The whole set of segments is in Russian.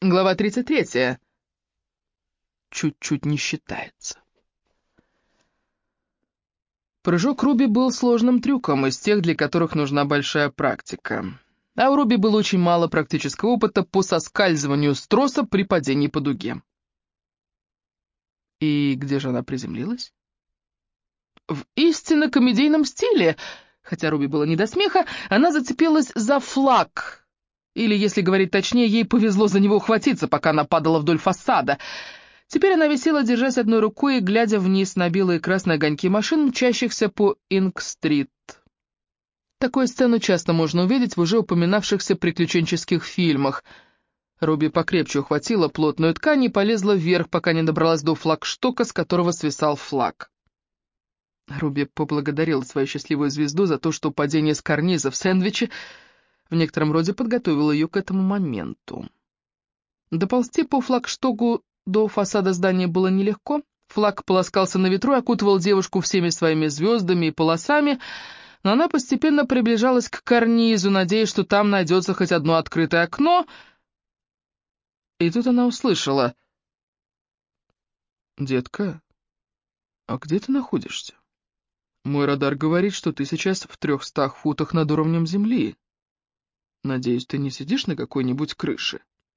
Глава 33. Чуть-чуть не считается. Прыжок Руби был сложным трюком, из тех, для которых нужна большая практика. А у Руби было очень мало практического опыта по соскальзыванию с троса при падении по дуге. И где же она приземлилась? В истинно комедийном стиле. Хотя Руби было не до смеха, она зацепилась за флаг. Или, если говорить точнее, ей повезло за него ухватиться, пока она падала вдоль фасада. Теперь она висела, держась одной рукой и глядя вниз на белые и красные огоньки машин, мчащихся по Инк-стрит. Такую сцену часто можно увидеть в уже упоминавшихся приключенческих фильмах. Руби покрепче ухватила плотную ткань и полезла вверх, пока не добралась до флагштока, с которого свисал флаг. Руби поблагодарила свою счастливую звезду за то, что падение с карниза в сэндвиче в некотором роде подготовило ее к этому моменту. Доползти по флагштоку до фасада здания было нелегко. Флаг полоскался на ветру и окутывал девушку всеми своими звездами и полосами, но она постепенно приближалась к карнизу, надеясь, что там найдется хоть одно открытое окно. И тут она услышала: «Детка, а где ты находишься? Мой радар говорит, что ты сейчас в 300 футах над уровнем земли. Надеюсь, ты не сидишь на какой-нибудь крыше?»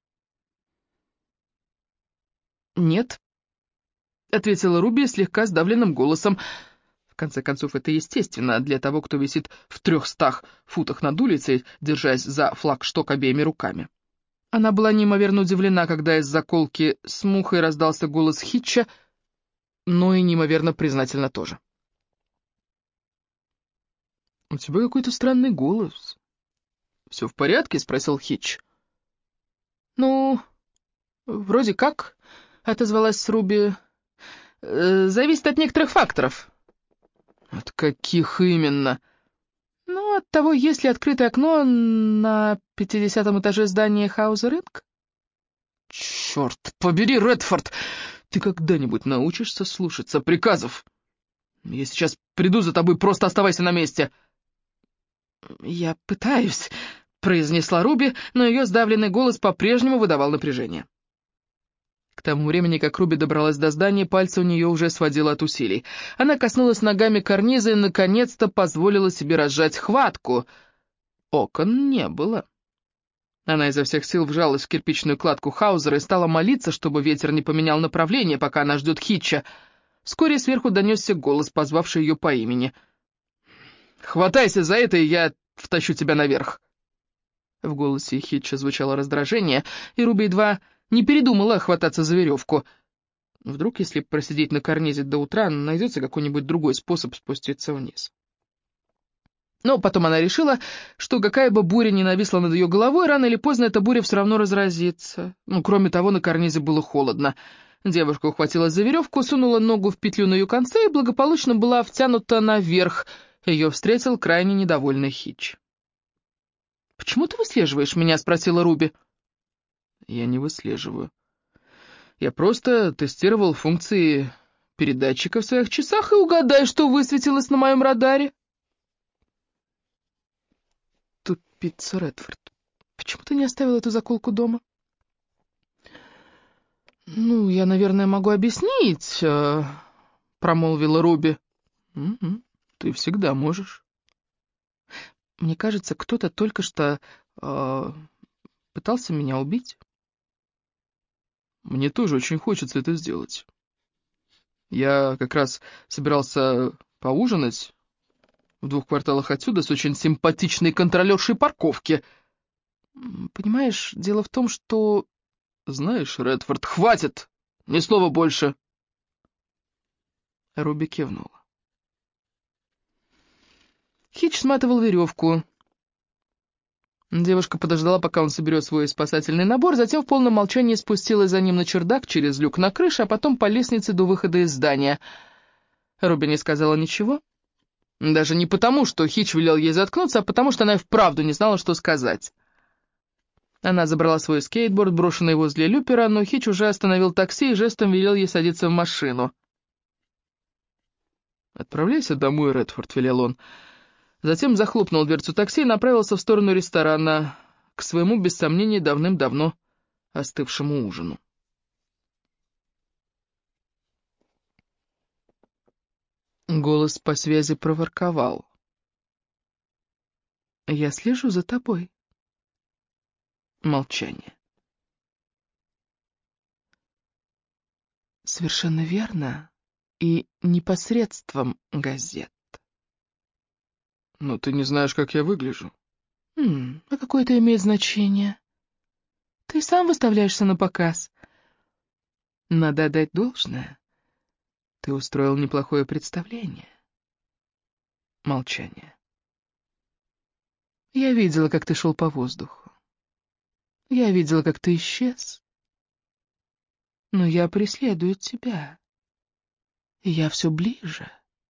«Нет», — ответила Руби слегка сдавленным голосом. В конце концов, это естественно для того, кто висит в 300 футах над улицей, держась за флагшток обеими руками. Она была неимоверно удивлена, когда из заколки с мухой раздался голос Хитча, но и неимоверно признательна тоже. «У тебя какой-то странный голос. Все в порядке?» — спросил Хитч. «Ну, вроде как», — отозвалась Руби. «Зависит от некоторых факторов». «От каких именно?» «Ну, от того, есть ли открытое окно на 50-м этаже здания Хаузер Инк». «Черт побери, Редфорд, ты когда-нибудь научишься слушаться приказов? Я сейчас приду за тобой, просто оставайся на месте». «Я пытаюсь», — произнесла Руби, но ее сдавленный голос по-прежнему выдавал напряжение. К тому времени, как Руби добралась до здания, пальцы у нее уже сводило от усилий. Она коснулась ногами карниза и, наконец-то, позволила себе разжать хватку. Окон не было. Она изо всех сил вжалась в кирпичную кладку Хаузера и стала молиться, чтобы ветер не поменял направление, пока она ждет Хитча. Вскоре сверху донесся голос, позвавший ее по имени. «Хватайся за это, и я втащу тебя наверх!» В голосе Хитча звучало раздражение, и Руби едва не передумала хвататься за веревку. Вдруг, если просидеть на карнизе до утра, найдется какой-нибудь другой способ спуститься вниз. Но потом она решила, что какая бы буря ни нависла над ее головой, рано или поздно эта буря все равно разразится. Кроме того, на карнизе было холодно. Девушка ухватилась за веревку, сунула ногу в петлю на ее конце и благополучно была втянута наверх. Ее встретил крайне недовольный Хитч. «Почему ты выслеживаешь меня?» — спросила Руби. «Я не выслеживаю. Я просто тестировал функции передатчика в своих часах, и угадай, что высветилось на моем радаре». «Тупица, Редфорд. Почему ты не оставил эту заколку дома?» «Ну, я, наверное, могу объяснить», — промолвила Руби. Ты всегда можешь». «Мне кажется, кто-то только что пытался меня убить». «Мне тоже очень хочется это сделать. Я как раз собирался поужинать в 2 кварталах отсюда с очень симпатичной контролершей парковки». «Понимаешь, дело в том, что...» «Знаешь, Редфорд, хватит! Ни слова больше!» Руби кивнула. Хитч сматывал веревку. Девушка подождала, пока он соберет свой спасательный набор, затем в полном молчании спустилась за ним на чердак через люк на крыше, а потом по лестнице до выхода из здания. Руби не сказала ничего. Даже не потому, что Хитч велел ей заткнуться, а потому, что она и вправду не знала, что сказать. Она забрала свой скейтборд, брошенный возле люпера, но Хитч уже остановил такси и жестом велел ей садиться в машину. «Отправляйся домой, Редфорд», — велел он. Затем захлопнул дверцу такси и направился в сторону ресторана, к своему, без сомнения, давным-давно остывшему ужину. Голос по связи проворковал. «Я слежу за тобой». Молчание. «Совершенно верно. И непосредством газет». «Но ты не знаешь, как я выгляжу». А какое это имеет значение? Ты сам выставляешься на показ. Надо отдать должное. Ты устроил неплохое представление». Молчание. «Я видела, как ты шел по воздуху. Я видела, как ты исчез. Но я преследую тебя. И я все ближе».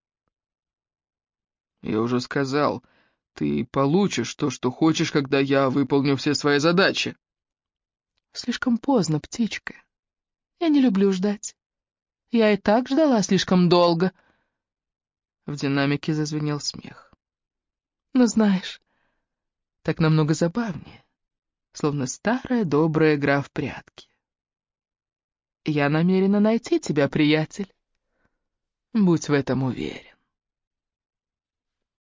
«Я уже сказал, ты получишь то, что хочешь, когда я выполню все свои задачи». «Слишком поздно, птичка. Я не люблю ждать. Я и так ждала слишком долго». В динамике зазвенел смех. «Но знаешь, так намного забавнее, словно старая добрая игра в прятки. Я намерена найти тебя, приятель. Будь в этом уверен».